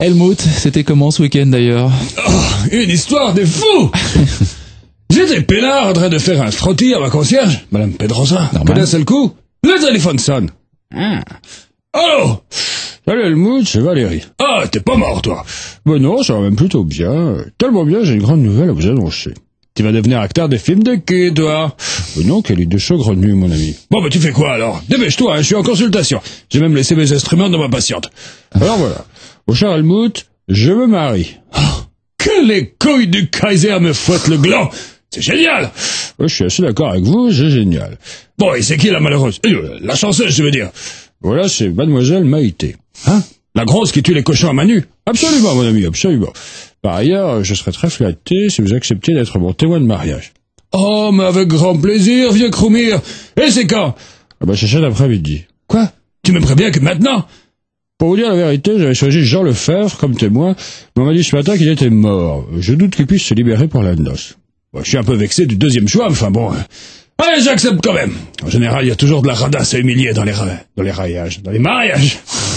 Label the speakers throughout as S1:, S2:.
S1: Helmut, c'était comment ce week-end d'ailleurs?
S2: Oh, une histoire de fou. J'étais peinard en train de faire un frottis à ma concierge, Madame Pedrosa. Que d'un seul coup, le téléphone sonne. Allô? Salut Helmut, c'est Valérie. Ah, t'es pas mort, toi? Ben non, ça va même plutôt bien. Tellement bien, j'ai une grande nouvelle à vous annoncer. Tu vas devenir acteur de films de cul, toi. Ben non, quelle idée saugrenue, mon ami. Bon, ben tu fais quoi, alors? Dépêche-toi, je suis en consultation. J'ai même laissé mes instruments dans ma patiente. Alors voilà. Mon cher Helmut, je me marie. Oh, que les couilles du Kaiser me fouettent le gland! C'est génial! Je suis assez d'accord avec vous, c'est génial. Bon, et c'est qui la malheureuse? La chanceuse, je veux dire. Voilà, c'est Mademoiselle Maïté. Hein? La grosse qui tue les cochons à main nue? Absolument, mon ami, absolument. Par ailleurs, je serais très flatté si vous acceptiez d'être mon témoin de mariage. Oh, mais avec grand plaisir, vieux Croumir. Et c'est quand? Ah bah, c'est cet après-midi. Quoi? Tu me préviens que maintenant? Pour vous dire la vérité, j'avais choisi Jean Lefebvre comme témoin, mais on m'a dit ce matin qu'il était mort. Je doute qu'il puisse se libérer pour la noce. Bon, je suis un peu vexé du deuxième choix, enfin bon. Allez, j'accepte quand même. En général, il y a toujours de la radasse à humilier dans les mariages.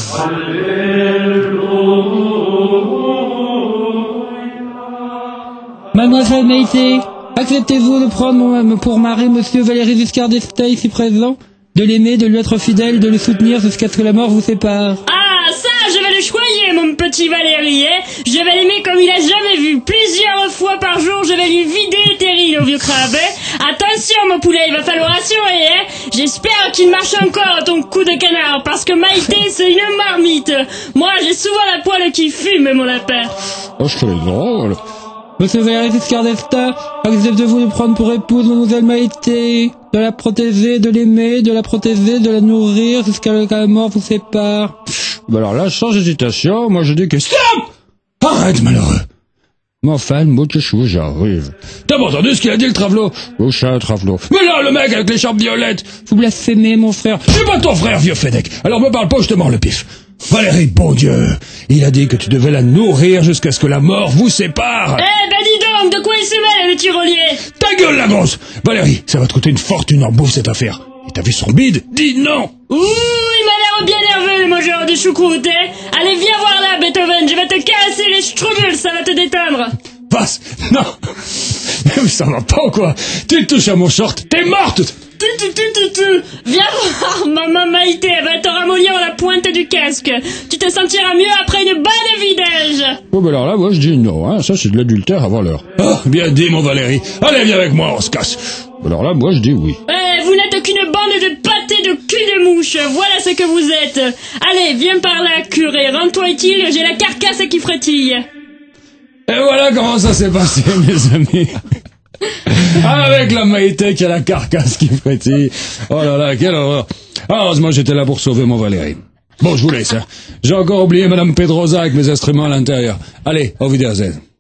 S3: Mademoiselle Maïté, acceptez-vous de prendre pour mari Monsieur Valéry Giscard d'Estaing ici présent, de l'aimer, de lui être fidèle, de le soutenir jusqu'à ce que la mort vous sépare?
S4: Ah, ça, je vais le choyer, mon petit Valéry, hein. Je vais l'aimer comme il a jamais vu. Plusieurs fois par jour, je vais lui vider les terrils au vieux crabe, hein. Attention, mon poulet, il va falloir assurer, hein. J'espère qu'il marche encore, ton coup de canard, parce que Maïté, c'est une marmite. Moi, j'ai souvent la poêle qui fume, mon lapin.
S2: Oh, je te le drôle.
S3: Monsieur Valéry Giscard d'Estaing, acceptez-vous de prendre pour épouse Mademoiselle Maïté, de la protéger, de l'aimer, de la protéger, de la nourrir jusqu'à ce que la mort vous sépare?
S2: Ben alors là, sans hésitation, moi je dis que stop! Arrête, malheureux! Mais enfin, moi que j'arrive. T'as pas entendu ce qu'il a dit, le travelot? Oh, chat, travelot. Mais là, le mec avec l'écharpe violette!
S3: Vous blasphémez, mon frère.
S2: Je suis pas ton frère, vieux Fennec. Alors me parle pas, je te mords le pif. Valérie, bon Dieu! Il a dit que tu devais la nourrir jusqu'à ce que la mort vous sépare!
S4: Eh ben dis donc, de quoi il se mêle, le tyrolier?
S2: Ta gueule, la grosse! Valérie, ça va te coûter une fortune en bouffe, cette affaire. Et t'as vu son bide? Dis non!
S4: Ouh, il m'a l'air bien nerveux, le mangeur de choucroute, hein. Allez, viens voir là, Beethoven, je vais te casser les strudels, ça va te détendre.
S2: Passe! Non! Mais ça va pas ou quoi? Tu touches à mon short, t'es morte!
S4: Viens voir, maman Maïté, elle va te ramollir la pointe du casque. Tu te sentiras mieux après une bonne vidage.
S2: Oh, ben alors là, moi je dis non, hein. Ça c'est de l'adultère avant l'heure. Oh, bien dit, mon Valérie. Allez, viens avec moi, on se casse. Alors là, moi je dis oui.
S4: Vous n'êtes qu'une bande de pâtés de cul de mouche, voilà ce que vous êtes. Allez, viens par là, curé, rends-toi utile, j'ai la carcasse qui frétille.
S2: Et voilà comment ça s'est passé, mes amis. Avec la Maïté qui a la carcasse qui frétille. Oh là là, quelle horreur. Heureusement, j'étais là pour sauver mon Valérie. Bon, je vous laisse, hein. J'ai encore oublié Madame Pedrosa avec mes instruments à l'intérieur. Allez, au Wiedersehen.